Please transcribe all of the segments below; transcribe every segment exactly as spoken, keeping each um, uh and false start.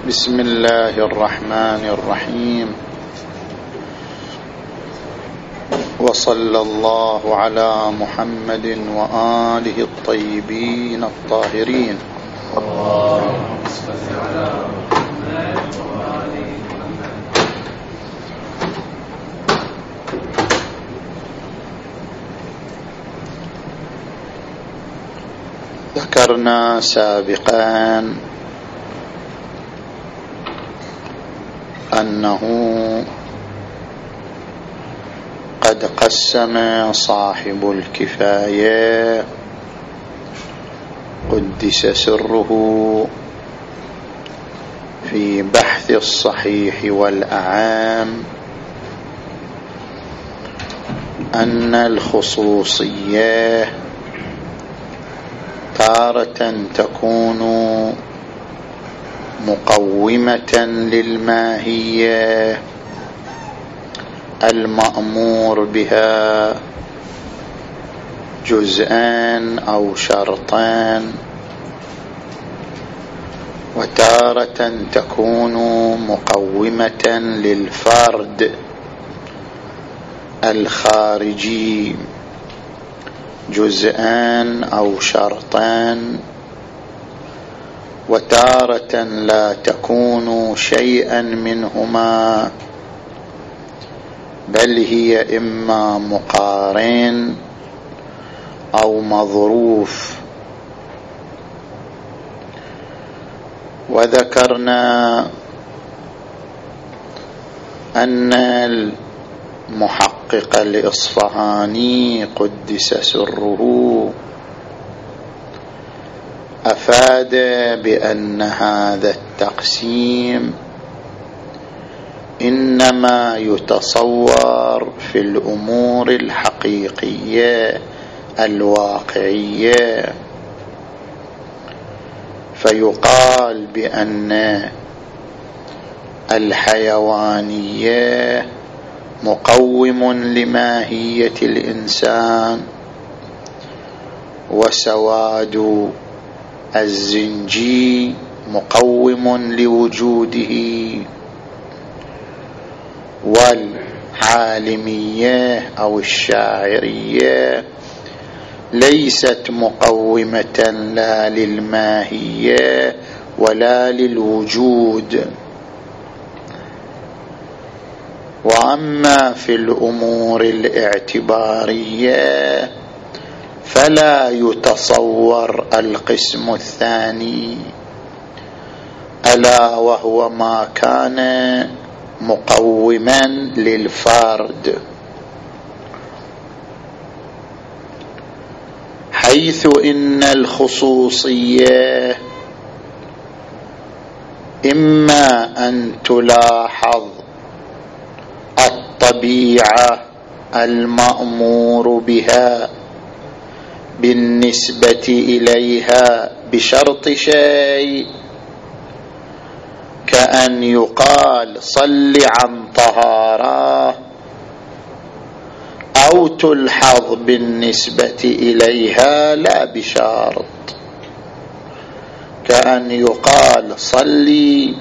بسم الله الرحمن الرحيم. وصلى الله على محمد وآله الطيبين الطاهرين. اللهم صل على محمد وآل محمد. ذكرنا سابقا أنه قد قسم صاحب الكفاية قدس سره في بحث الصحيح والأعام أن الخصوصية تارة تكون مقومة للماهية المأمور بها جزءان أو شرطان، وتارة تكون مقومة للفرد الخارجي جزءان أو شرطان، وتارة لا تكون شيئا منهما بل هي إما مقارن أو مظروف. وذكرنا أن المحقق الإصفهاني قدس سره أفاد بأن هذا التقسيم إنما يتصور في الأمور الحقيقية الواقعية، فيقال بأن الحيوانية مقوم لماهية الإنسان، وسواد الزنجي مقوم لوجوده، والعالمية أو الشاعرية ليست مقومة لا للماهية ولا للوجود. وأما في الأمور الاعتبارية فلا يتصور القسم الثاني، ألا وهو ما كان مقوما للفرد، حيث إن الخصوصية إما أن تلاحظ الطبيعة المأمور بها بالنسبة إليها بشرط شيء، كأن يقال صل عن طهارة، أو تلحظ بالنسبة إليها لا بشرط، كأن يقال صلي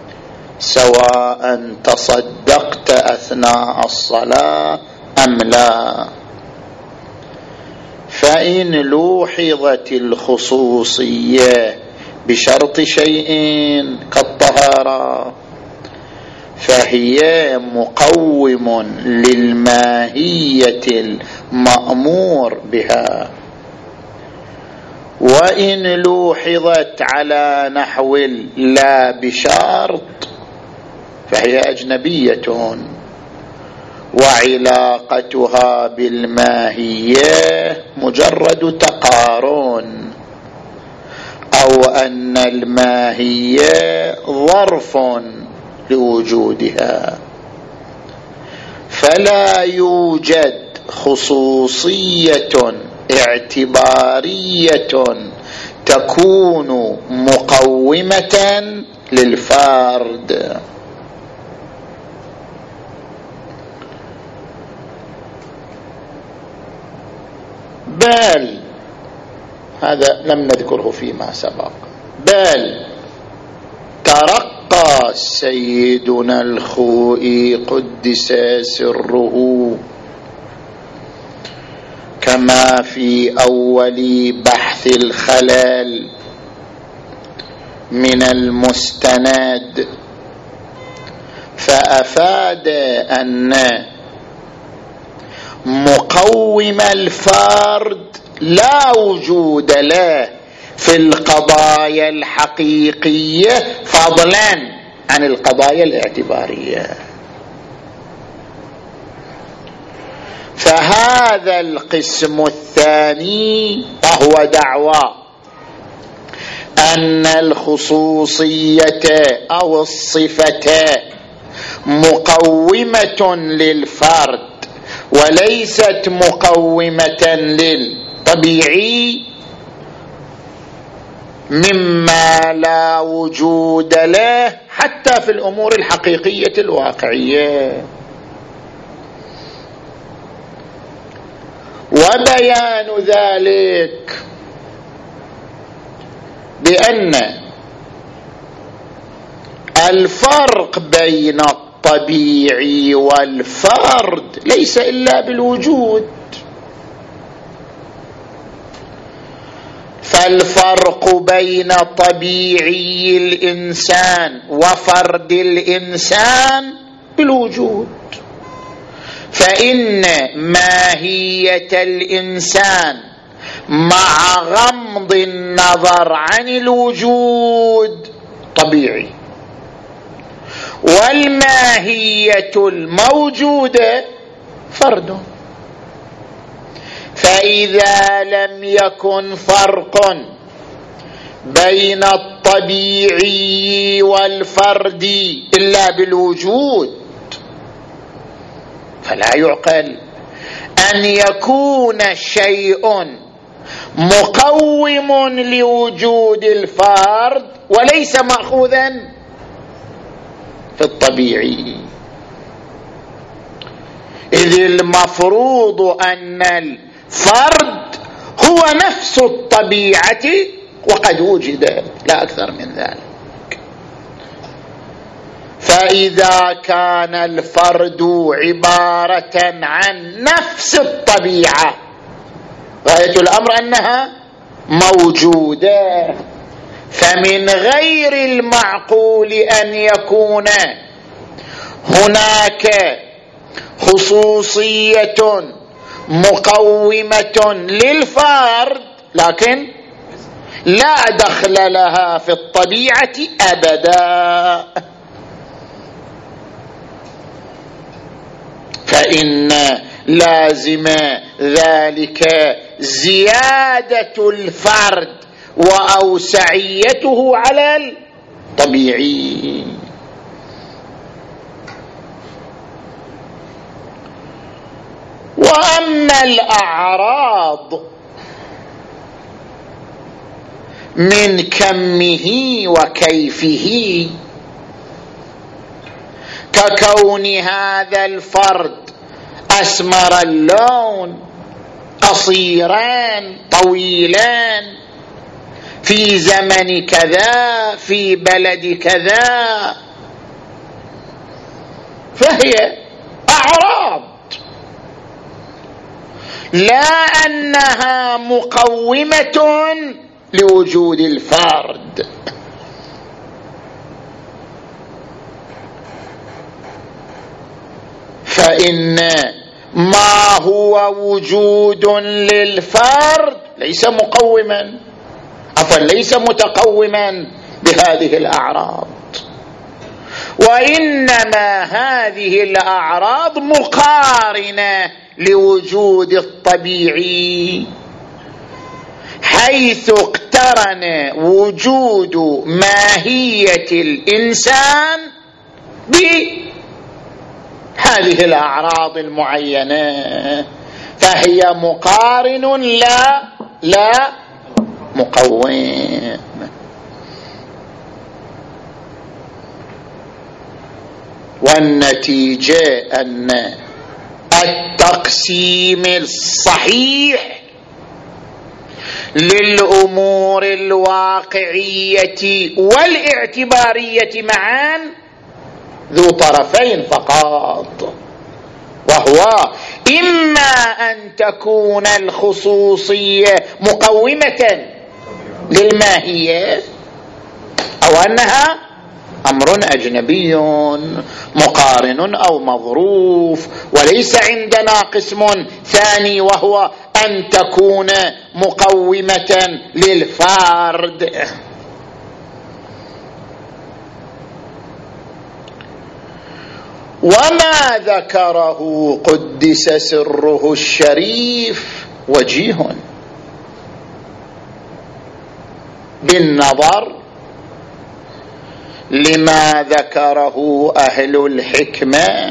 سواء تصدقت أثناء الصلاة أم لا. فإن لوحظت الخصوصية بشرط شيء كالطهارة فهي مقوم للماهية المأمور بها، وإن لوحظت على نحو لا بشرط فهي أجنبية، وعلاقتها بالماهية مجرد تقارن، أو أن الماهية ظرف لوجودها، فلا يوجد خصوصية اعتبارية تكون مقومة للفرد. بل هذا لم نذكره فيما سبق، بل ترقى سيدنا الخوئي قدس سره كما في أول بحث الخلل من المستند، فأفاد أن مقوم الفرد لا وجود له في القضايا الحقيقية فضلا عن القضايا الاعتبارية. فهذا القسم الثاني وهو دعوى أن الخصوصية أو الصفة مقومة للفرد وليست مقومة للطبيعي، مما لا وجود له حتى في الأمور الحقيقية الواقعية. وبيان ذلك بأن الفرق بين الطبيعي والفرد ليس إلا بالوجود، فالفرق بين طبيعي الإنسان وفرد الإنسان بالوجود، فإن ماهية الإنسان مع غمض النظر عن الوجود طبيعي، والماهية الموجودة فرد. فإذا لم يكن فرق بين الطبيعي والفرد إلا بالوجود، فلا يعقل أن يكون شيء مقوم لوجود الفرد وليس مأخوذا في الطبيعي، إذ المفروض أن الفرد هو نفس الطبيعة وقد وجد، لا أكثر من ذلك. فإذا كان الفرد عبارة عن نفس الطبيعة غاية الأمر أنها موجودة، فمن غير المعقول أن يكون هناك خصوصية مقومة للفرد لكن لا دخل لها في الطبيعة أبدا. فإن لازم ذلك زيادة الفرد وأوسعيته على الطبيعي. وأما الأعراض من كمه وكيفه ككون هذا الفرد أسمر اللون، قصيران، طويلان، في زمن كذا، في بلد كذا، فهي أعراض لا أنها مقومة لوجود الفرد. فإن ما هو وجود للفرد ليس مقوما عفوا ليس متقوما بهذه الأعراض، وإنما هذه الأعراض مقارنة لوجود الطبيعي، حيث اقترن وجود ماهية الإنسان بهذه الأعراض المعينة، فهي مقارن لا لا مقوم. والنتيجة أن التقسيم الصحيح للأمور الواقعية والاعتبارية معا ذو طرفين فقط، وهو إما أن تكون الخصوصية مقومة للماهية، أو أنها أمر أجنبي مقارن أو مظروف، وليس عندنا قسم ثاني وهو أن تكون مقومة للفرد. وما ذكره قدس سره الشريف وجيه بالنظر لما ذكره أهل الحكمة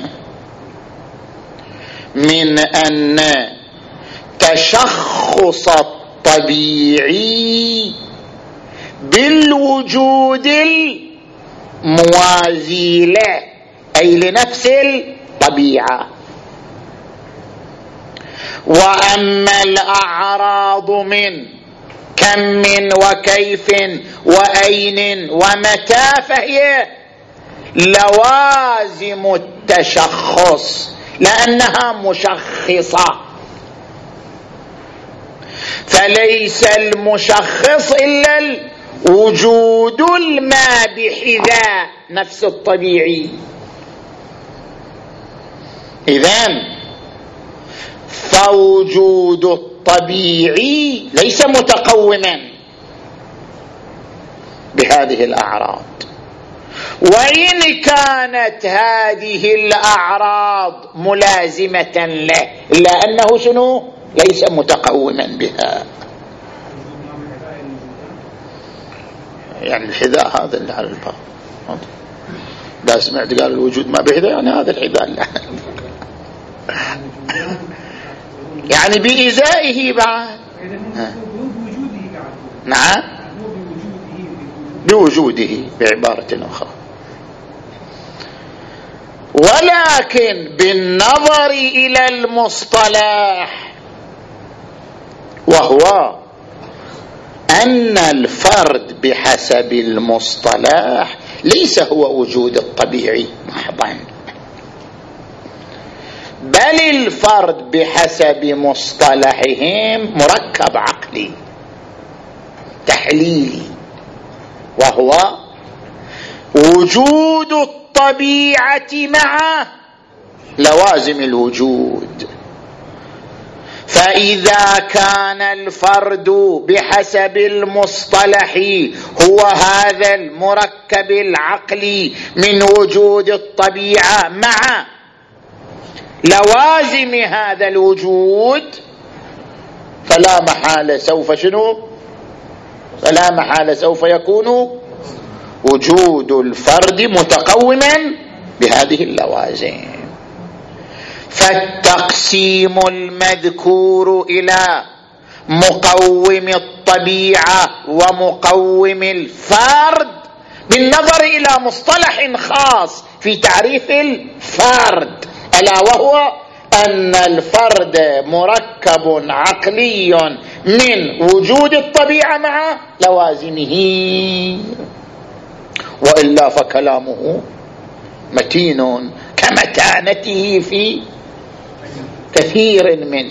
من أن تشخص الطبيعي بالوجود الموازي له، أي لنفس الطبيعة. وأما الأعراض من كم وكيف وأين ومتى فهي لوازم التشخص لأنها مشخصة، فليس المشخص إلا الوجود الما بحذاء نفس الطبيعي. إذن فوجود الطبيعي ليس متقوما بهذه الأعراض، وإن كانت هذه الأعراض ملازمة له إلا أنه شنو ليس متقوما بها. يعني الحذاء هذا اللي على الباب، لا سمعت قال الوجود ما بحذاء، يعني هذا الحذاء لا يعني بإزائه بعد. نعم بوجوده بعبارة أخرى. ولكن بالنظر إلى المصطلح، وهو أن الفرد بحسب المصطلح ليس هو وجود الطبيعي محضا، بل الفرد بحسب مصطلحهم مركب عقلي تحليلي، وهو وجود الطبيعة مع لوازم الوجود. فإذا كان الفرد بحسب المصطلح هو هذا المركب العقلي من وجود الطبيعة مع لوازم هذا الوجود، فلا محالة سوف شنو فلا محالة سوف يكون وجود الفرد متقوما بهذه اللوازم. فالتقسيم المذكور إلى مقوم الطبيعة ومقوم الفرد بالنظر إلى مصطلح خاص في تعريف الفرد، ألا وهو أن الفرد مركب عقلي من وجود الطبيعة مع لوازمه، وإلا فكلامه متين كمتانته في كثير من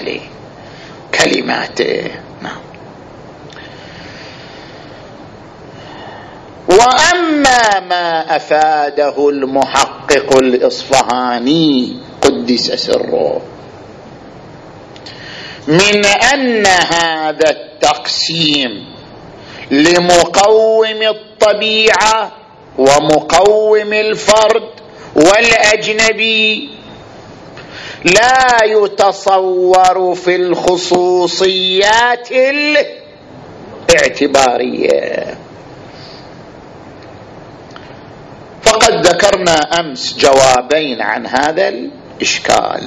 كلماته. نعم. وأما ما أفاده المحقق الإصفهاني قدس سره من أن هذا التقسيم لمقوم الطبيعة ومقوم الفرد والأجنبي لا يتصور في الخصوصيات الاعتبارية. فقد ذكرنا أمس جوابين عن هذا الإشكال،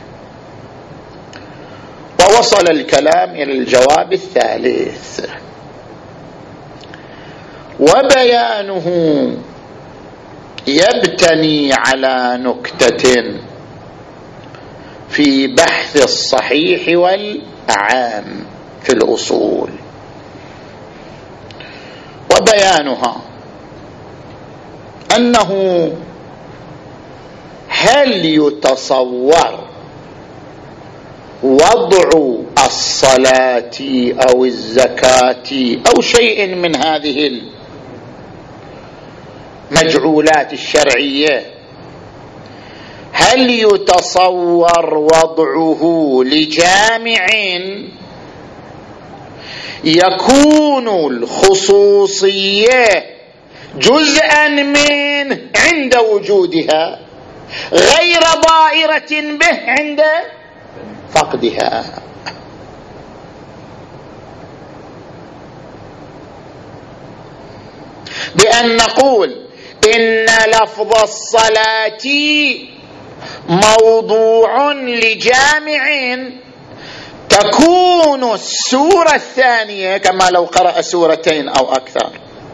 ووصل الكلام إلى الجواب الثالث، وبيانه يبتني على نكتة في بحث الصحيح والعام في الأصول، وبيانها أنه هل يتصور وضع الصلاة أو الزكاة أو شيء من هذه المجعولات الشرعية، هل يتصور وضعه لجامع يكون الخصوصية جزءا منه عند وجودها غير ضائرة به عند فقدها؟ بأن نقول إن لفظ الصلاة موضوع لجامع تكون السورة الثانية، كما لو قرأ سورتين أو أكثر،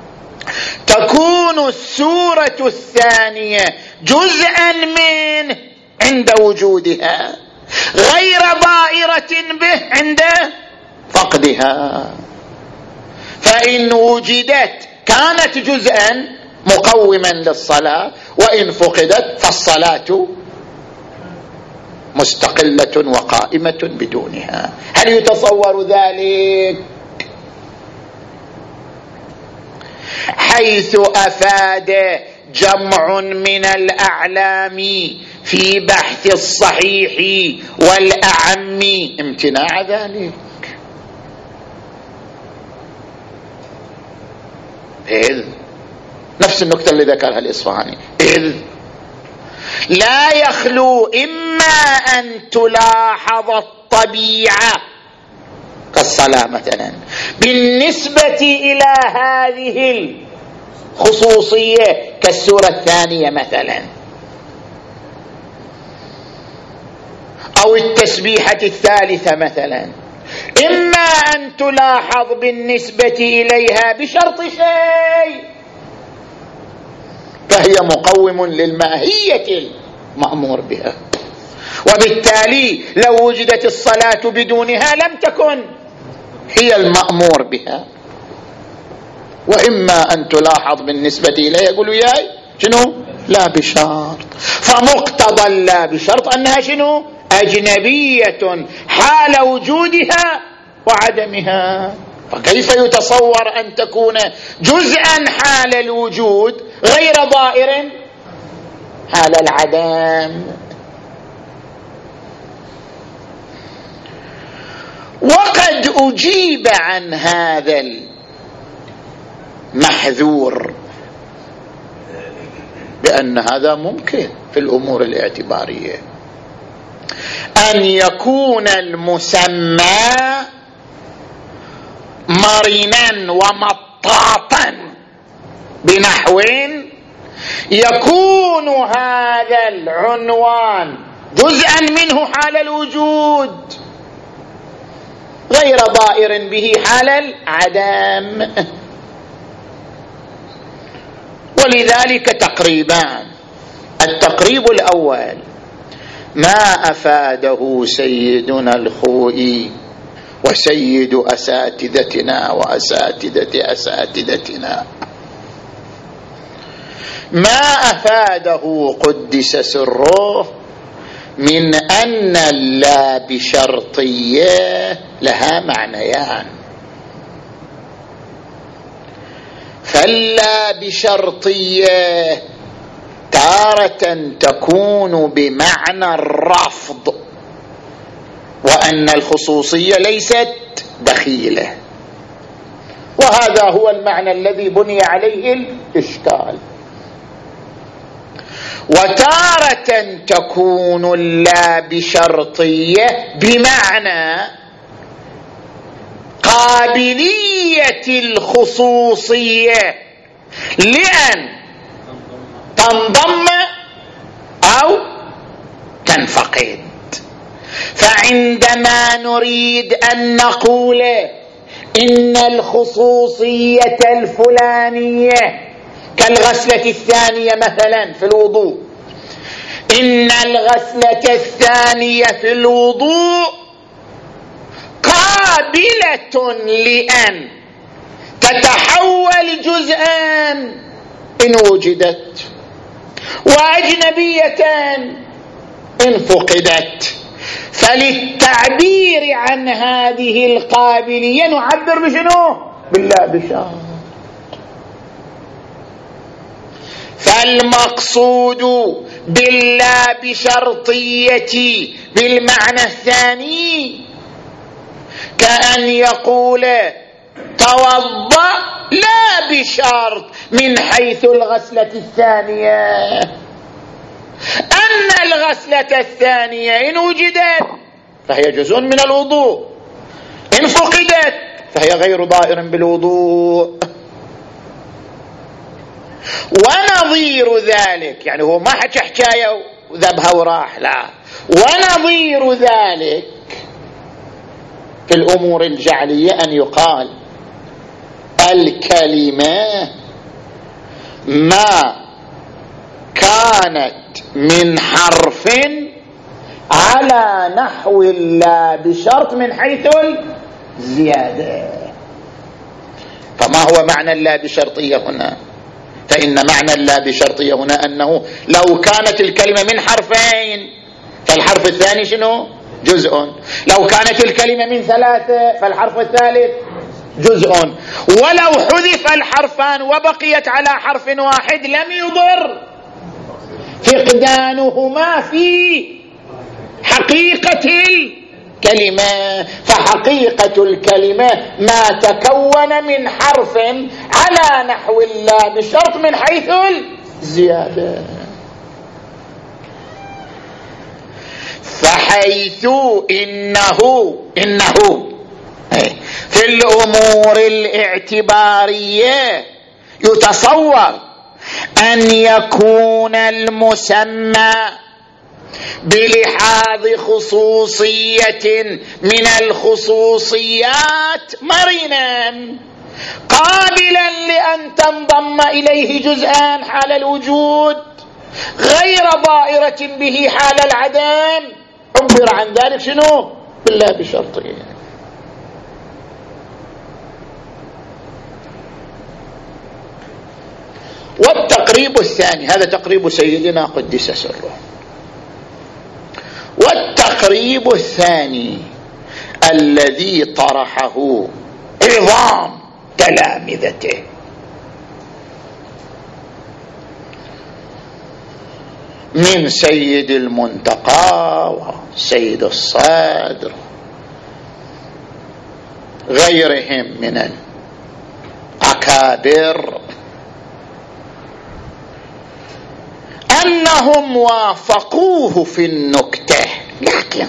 تكون السورة الثانية جزءا منه عند وجودها غير ضائرة به عند فقدها. فإن وجدت كانت جزءا مقوما للصلاة، وإن فقدت فالصلاة مستقلة وقائمة بدونها. هل يتصور ذلك؟ حيث أفاد جمع من الأعلام في بحث الصحيح والأعم امتناع ذلك. إذ نفس النكتة اللي ذكرها الإصفهاني، إذ لا يخلو إما أن تلاحظ الطبيعة كالصلاة مثلا بالنسبة إلى هذه الخصوصية كالسورة الثانية مثلا، أو التسبيحة الثالثة مثلا، إما أن تلاحظ بالنسبة إليها بشرط شيء فهي مقوم للماهية المأمور بها، وبالتالي لو وجدت الصلاة بدونها لم تكن هي المأمور بها. وإما أن تلاحظ بالنسبة إليها يقولوا ياي شنو لا بشرط، فمقتضى لا بشرط أنها شنو أجنبية حال وجودها وعدمها. فكيف يتصور أن تكون جزءا حال الوجود غير ضائر حال العدم؟ وقد أجيب عن هذا المحذور بأن هذا ممكن في الأمور الاعتبارية، أن يكون المسمى مرنا ومطاطا بنحو يكون هذا العنوان جزءا منه حال الوجود غير ضائر به حال العدم. ولذلك تقريبان: التقريب الأول ما أفاده سيدنا الخوئي وسيد أساتذتنا وأساتذة أساتذتنا، ما أفاده قدس سره من أن اللا بشرطية لها معنيان. فاللا بشرطية تارة تكون بمعنى الرفض، وأن الخصوصية ليست دخيلة، وهذا هو المعنى الذي بني عليه الإشكال. وتارة تكون اللا بشرطية بمعنى قابلية الخصوصية لأن تنضم أو تنفقد. فعندما نريد أن نقول إن الخصوصية الفلانية كالغسلة الثانية مثلا في الوضوء، إن الغسلة الثانية في الوضوء قابلة لأن تتحول جزءا إن وجدت، وأجنبية إن فقدت. فللتعبير عن هذه القابلية نعبر بشنو؟ بالله بشرط. فالمقصود بالله بشرطية بالمعنى الثاني كأن يقول توضأ لا بشرط من حيث الغسلة الثانية، أن الغسلة الثانية إن وجدت فهي جزء من الوضوء، إن فقدت فهي غير ضائر بالوضوء. ونظير ذلك، يعني هو ما حكى حكاية وذبها وراح، لا، ونظير ذلك في الأمور الجعلية أن يقال الكلمة ما كانت من حرف على نحو لا بشرط من حيث الزيادة. فما هو معنى لا بشرطية هنا؟ فإن معنى لا بشرطية هنا أنه لو كانت الكلمة من حرفين فالحرف الثاني شنو؟ جزء. لو كانت الكلمة من ثلاثة فالحرف الثالث جزء. ولو حذف الحرفان وبقيت على حرف واحد لم يضر فقدانهما في حقيقة الكلمة. فحقيقة الكلمة ما تكون من حرف على نحو لا بشرط من حيث الزيادة. فحيث إنه إنه في الأمور الاعتبارية يتصور أن يكون المسمى بلحاظ خصوصية من الخصوصيات مرنا قابلا لأن تنضم إليه جزءان حال الوجود غير ضائرة به حال العدم. عبر عن ذلك شنو؟ بالله بشرطه. والتقريب الثاني، هذا تقريب سيدنا قدس سره. والتقريب الثاني الذي طرحه عظام تلامذته من سيد المنتقى وسيد الصدر غيرهم من الأكابر أنهم وافقوه في النكتة لكن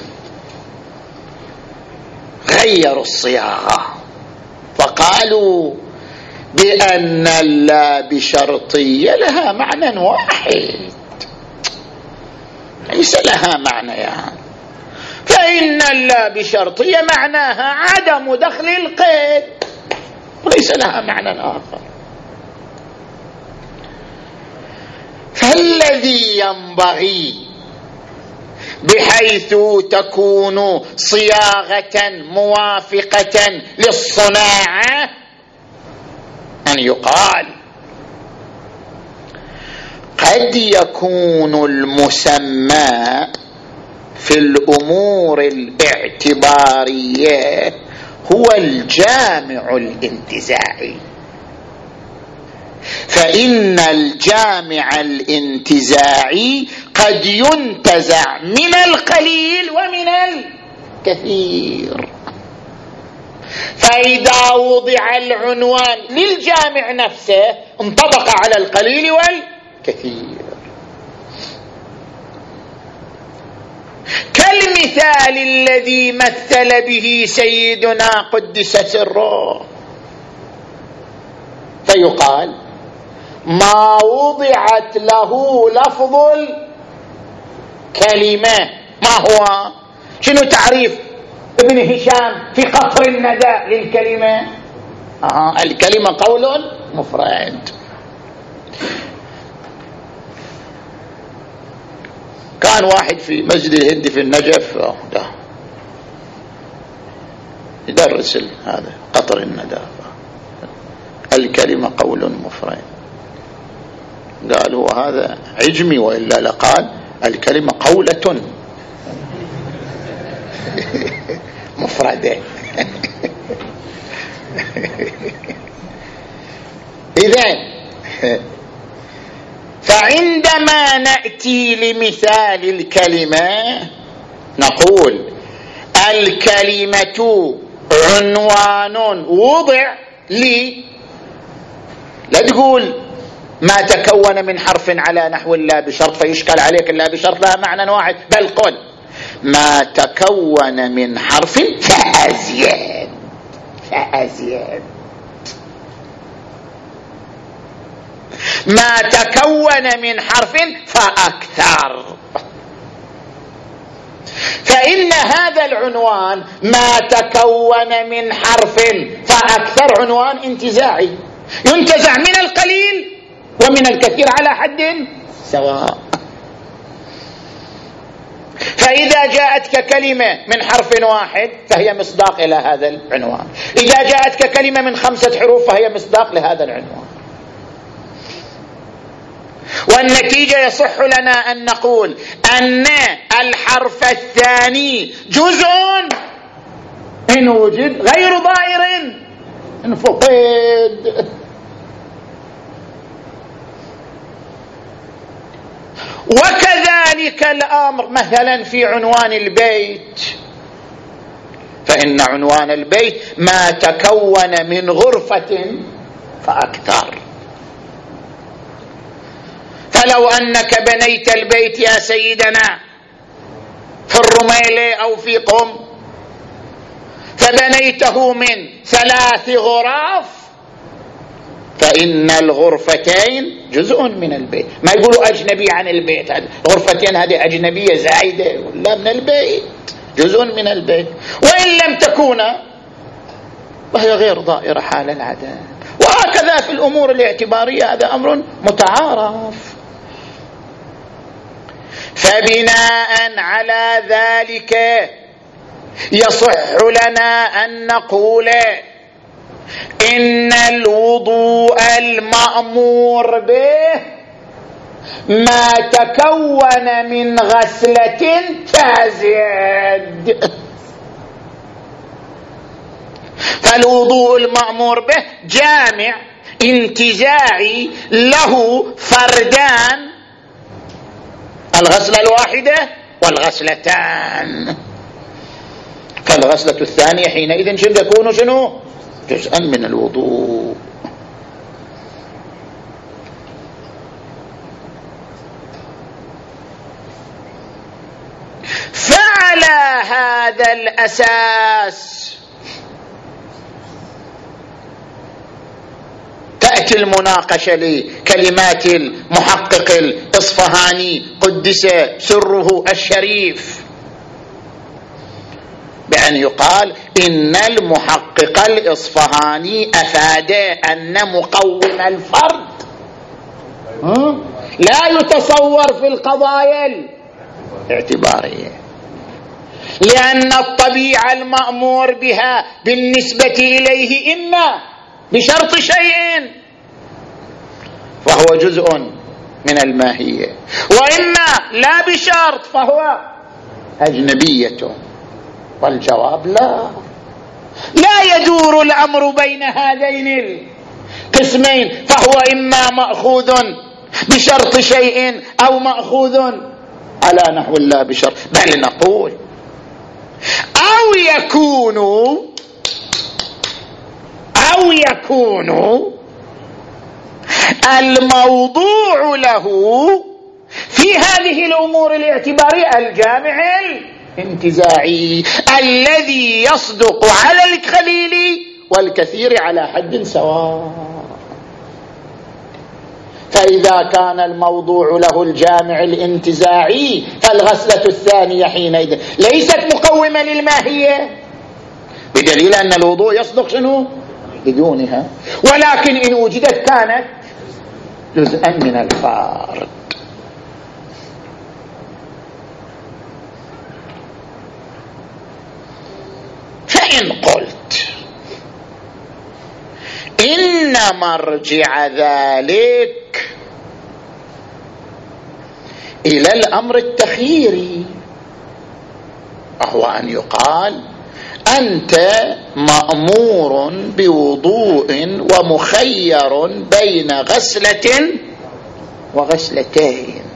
غيروا الصياغة فقالوا بأن اللا بشرطية لها معنى واحد ليس لها معنيان. فإن اللا بشرطية معناها عدم دخل القيد وليس لها معنى آخر. فالذي ينبغي بحيث تكون صياغة موافقة للصناعة أن يقال قد يكون المسمى في الأمور الاعتبارية هو الجامع الانتزاعي، فإن الجامع الانتزاعي قد ينتزع من القليل ومن الكثير. فإذا وضع العنوان للجامع نفسه انطبق على القليل والكثير، كالمثال الذي مثل به سيدنا قدس سره، فيقال ما وضعت له لفظ الكلمة ما هو؟ شنو تعريف ابن هشام في قطر الندى للكلمة؟ آه الكلمة قول مفرد. كان واحد في مسجد الهند في النجف ده يدرس هذا قطر الندى، الكلمة قول مفرد. قال هو هذا عجمي وإلا لقال الكلمة قولة مفردة. إذن فعندما نأتي لمثال الكلمة نقول الكلمة عنوان وضع لي، لا تقول ما تكون من حرف على نحو لا بشرط فيشكل عليك لا بشرط لها معنى واحد، بل قل ما تكون من حرف فأزيد فأزيد، ما تكون من حرف فأكثر. فإن هذا العنوان ما تكون من حرف فأكثر عنوان انتزاعي، ينتزع من القليل ومن الكثير على حد سواء. فإذا جاءتك كلمة من حرف واحد فهي مصداق إلى هذا العنوان، إذا جاءتك كلمة من خمسة حروف فهي مصداق لهذا العنوان. والنتيجة يصح لنا أن نقول أن الحرف الثاني جزء إن وجد غير ضائر إن فقد. وكذلك الأمر مثلا في عنوان البيت، فإن عنوان البيت ما تكون من غرفة فأكثر. فلو أنك بنيت البيت يا سيدنا في الرميلة أو في قم فبنيته من ثلاث غرف فإن الغرفتين جزء من البيت. ما يقولوا أجنبي عن البيت، غرفتين هذه أجنبية زايدة، لا، من البيت، جزء من البيت. وإن لم تكونا وهي غير ضائرة حال العدم. وهكذا في الأمور الاعتبارية، هذا أمر متعارف. فبناء على ذلك يصح لنا أن نقول إن الوضوء المأمور به ما تكون من غسلة فازيد. فالوضوء المأمور به جامع انتزاعي له فردان، الغسلة الواحدة والغسلتان. فالغسلة الثانية حينئذ شنو تكون؟ شنو؟ جزءا من الوضوء. فعلى هذا الأساس تأتي المناقشة لكلمات المحقق الإصفهاني قدس سره الشريف بأن يقال إن المحقق الإصفهاني أفاد أن مقوم الفرد لا يتصور في القضايا الاعتبارية، لأن الطبيعة المأمور بها بالنسبة إليه إما بشرط شيء فهو جزء من الماهية، وإما لا بشرط فهو أجنبية. والجواب لا، لا يدور الأمر بين هذين القسمين، فهو إما مأخوذ بشرط شيء أو مأخوذ على نحو لا بشرط، بل نقول أو يكون أو يكون الموضوع له في هذه الأمور الاعتبارية الجامع الانتزاعي الذي يصدق على القليل والكثير على حد سواء. فإذا كان الموضوع له الجامع الانتزاعي فالغسلة الثانية حينئذ ليست مقومة للماهية، بدليل أن الوضوء يصدق شنو بدونها، ولكن إن وجدت كانت جزءا من الفرد. فإن قلت إن مرجع ذلك إلى الأمر التخييري، وهو أن يقال أنت مأمور بوضوء ومخير بين غسلة وغسلتين،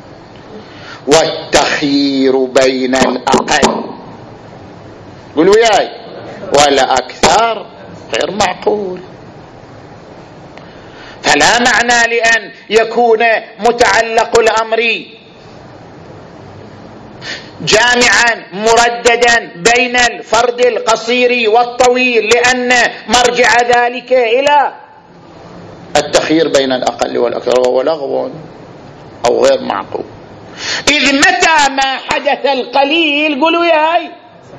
والتخيير بين الأقل قولوا وياي ولا أكثر غير معقول. فلا معنى لأن يكون متعلق الأمر جامعا مرددا بين الفرد القصير والطويل، لأن مرجع ذلك إلى التخيير بين الأقل والأكثر، وهو لغو أو غير معقول. إذ متى ما حدث القليل قولوا ياي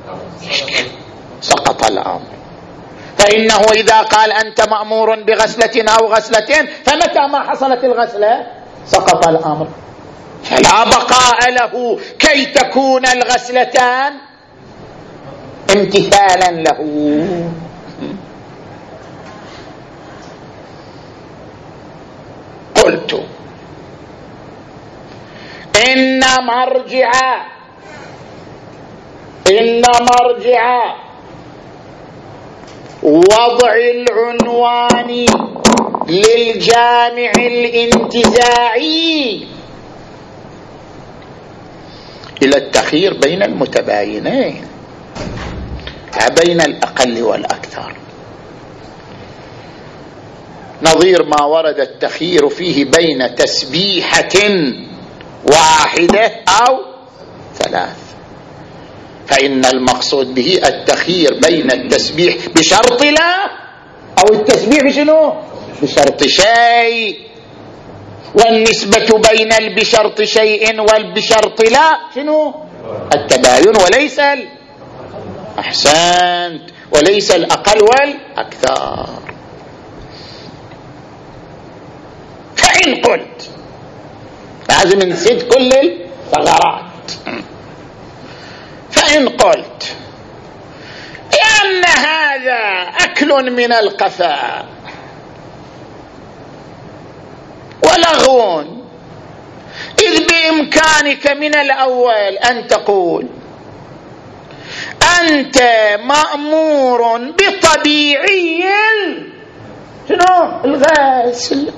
سقط الأمر. فإنه إذا قال أنت مأمور بغسلة أو غسلتين، فمتى ما حصلت الغسلة سقط الأمر، فلا بقاء له كي تكون الغسلتان امتثالا له. قلت إن مرجع إن مرجع وضع العنوان للجامع الانتزاعي إلى التخيير بين المتباينين بين الأقل والأكثر، نظير ما ورد التخيير فيه بين تسبيحة واحدة أو ثلاث، فإن المقصود به التخيير بين التسبيح بشرط لا، أو التسبيح بشنو بشرط شيء، والنسبة بين البشرط شيء والبشرط لا شنو التباين وليس أحسنت وليس الأقل والأكثر. فإن قلت لازم نسد كل الثغرات، فإن قلت لأن هذا أكل من القفاء ولغو، إذ بإمكانك من الأول أن تقول أنت مأمور بطبيعي شنو الغسل،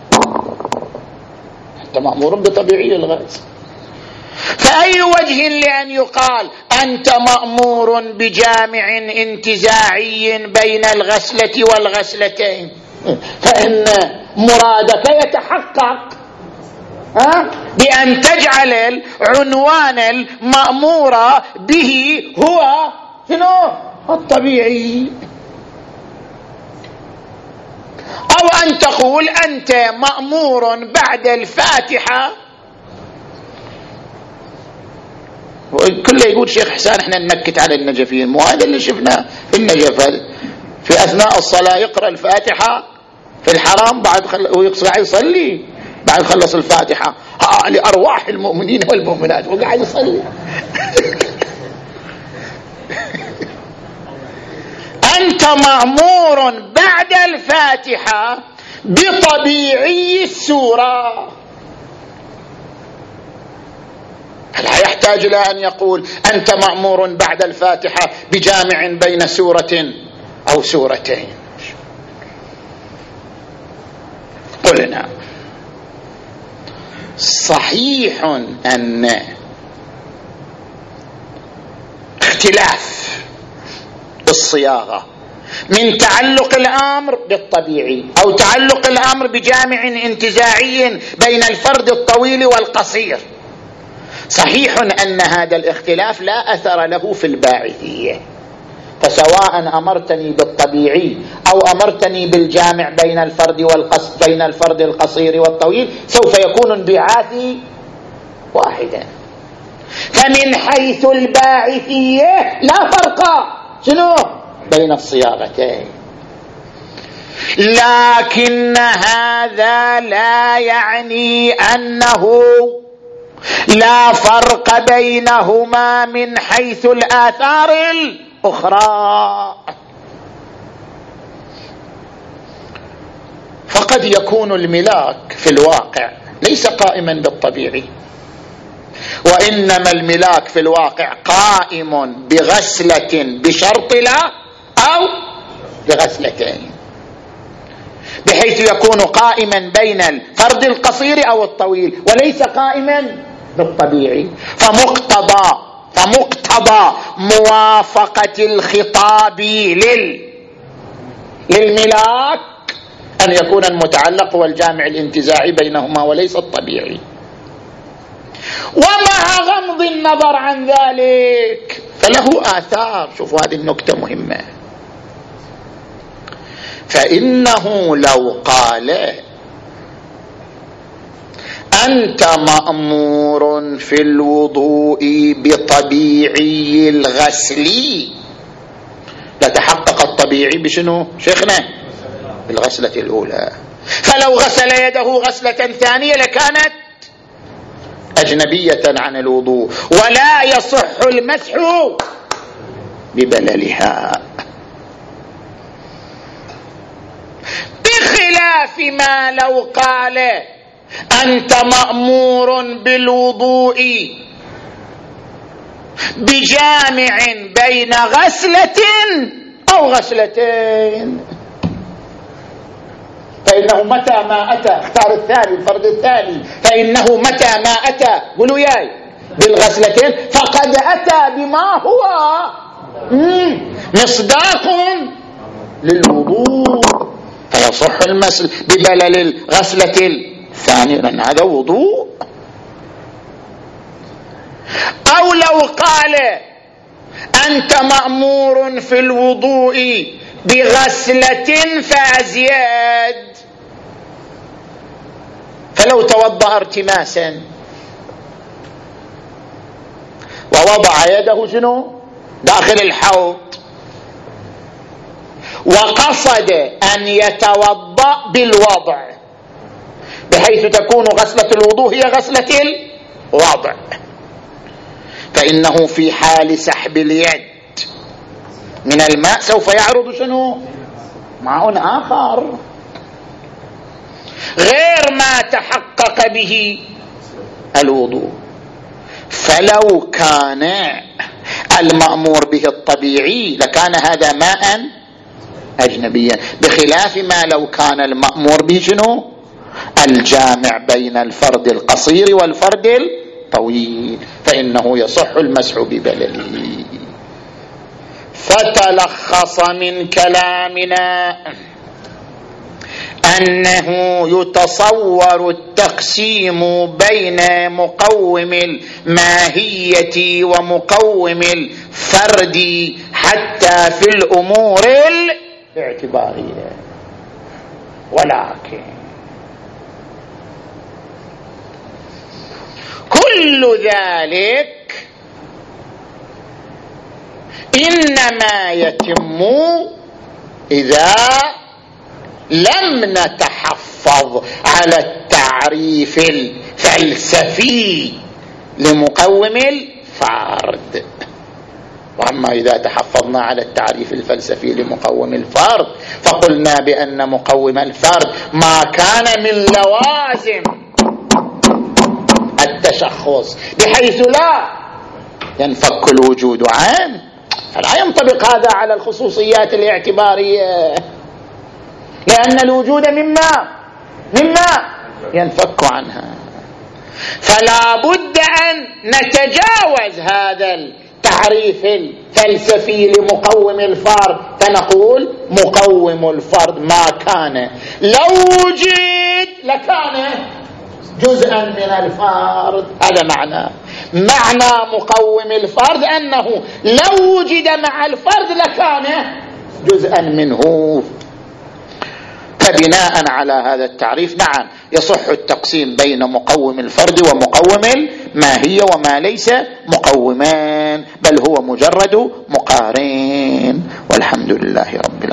أنت مأمور بطبيعي الغسل، فأي وجه لأن يقال أنت مأمور بجامع انتزاعي بين الغسلة والغسلتين، فإن مرادك يتحقق أه؟ بأن تجعل العنوان المأمور به هو شنو الطبيعي، أو أن تقول أنت مأمور بعد الفاتحة. كله يقول شيخ حسان احنا ننكت على النجفين، مو هذا اللي شفناه في النجف في أثناء الصلاة يقرأ الفاتحة في الحرام بعد خل... ويقعد يصلي بعد خلص الفاتحة ها لأرواح المؤمنين والمؤمنات وقاعد يصلي. أنت مأمور بعد الفاتحة بطبيعي السورة، لا يحتاج إلى أن يقول أنت مأمور بعد الفاتحة بجامع بين سورة أو سورتين. قلنا صحيح أن اختلاف الصياغة من تعلق الأمر بالطبيعي أو تعلق الأمر بجامع انتزاعي بين الفرد الطويل والقصير، صحيح أن هذا الاختلاف لا أثر له في الباعثية، فسواء أمرتني بالطبيعي أو أمرتني بالجامع بين الفرد والقص بين الفرد القصير والطويل سوف يكون انبعاثي واحدا. فمن حيث الباعثية لا فرق شنو بين الصياغتين، لكن هذا لا يعني أنه لا فرق بينهما من حيث الآثار الأخرى. فقد يكون الملاك في الواقع ليس قائما بالطبيعي، وإنما الملاك في الواقع قائم بغسلة بشرط لا أو بغسلتين، بحيث يكون قائما بين الفرد القصير أو الطويل وليس قائما بالطبيعي. فمقتضى فمقتضى موافقة الخطاب لل للملاك أن يكون المتعلق والجامع الانتزاعي بينهما وليس الطبيعي. ومع غمض النظر عن ذلك فله آثار. شوفوا هذه النكتة مهمة. فإنه لو قال أنت مأمور في الوضوء بطبيعي الغسل، لتحقق الطبيعي بشنو شيخنا؟ بالغسلة الأولى. فلو غسل يده غسلة ثانية لكانت أجنبية عن الوضوء، ولا يصح المسح ببللها، بخلاف ما لو قال أنت مأمور بالوضوء بجامع بين غسلة أو غسلتين، فإنه متى ما أتى، اختار الثاني الفرد الثاني، فإنه متى ما أتى قولوا ياي بالغسلتين فقد أتى بما هو مصداق للوضوء، فيصح المسح ببلل الغسلة الثانية لأن هذا وضوء. أو لو قال أنت مأمور في الوضوء بغسلة فأزياد، فلو توضأ ارتماسا ووضع يده شنو داخل الحوض وقصد أن يتوضأ بالوضع بحيث تكون غسلة الوضوء هي غسلة الوضع، فإنه في حال سحب اليد من الماء سوف يعرض شنو ماء آخر غير ما تحقق به الوضوء. فلو كان المأمور به الطبيعي لكان هذا ماء أجنبيا، بخلاف ما لو كان المأمور به شنو الجامع بين الفرد القصير والفرد الطويل، فإنه يصح المسح ببلله. فتلخص من كلامنا أنه يتصور التقسيم بين مقوم الماهية ومقوم الفرد حتى في الأمور الاعتبارية، ولكن كل ذلك إنما يتم إذا لم نتحفظ على التعريف الفلسفي لمقوم الفرد. وأما إذا تحفظنا على التعريف الفلسفي لمقوم الفرد فقلنا بأن مقوم الفرد ما كان من لوازم التشخص بحيث لا ينفك الوجود عنه، فلا ينطبق هذا على الخصوصيات الاعتبارية، لأن الوجود مما مما ينفك عنها. فلا بد أن نتجاوز هذا التعريف الفلسفي لمقوم الفرد، فنقول مقوم الفرد ما كان لو وجد لكان جزءا من الفرد. هذا معنى معنى مقوم الفرد أنه لو وجد مع الفرد لكان جزءا منه. فبناء على هذا التعريف نعم يصح التقسيم بين مقوم الفرد ومقوم الماهية، وما ليس مقومان بل هو مجرد مقارن. والحمد لله رب العالمين.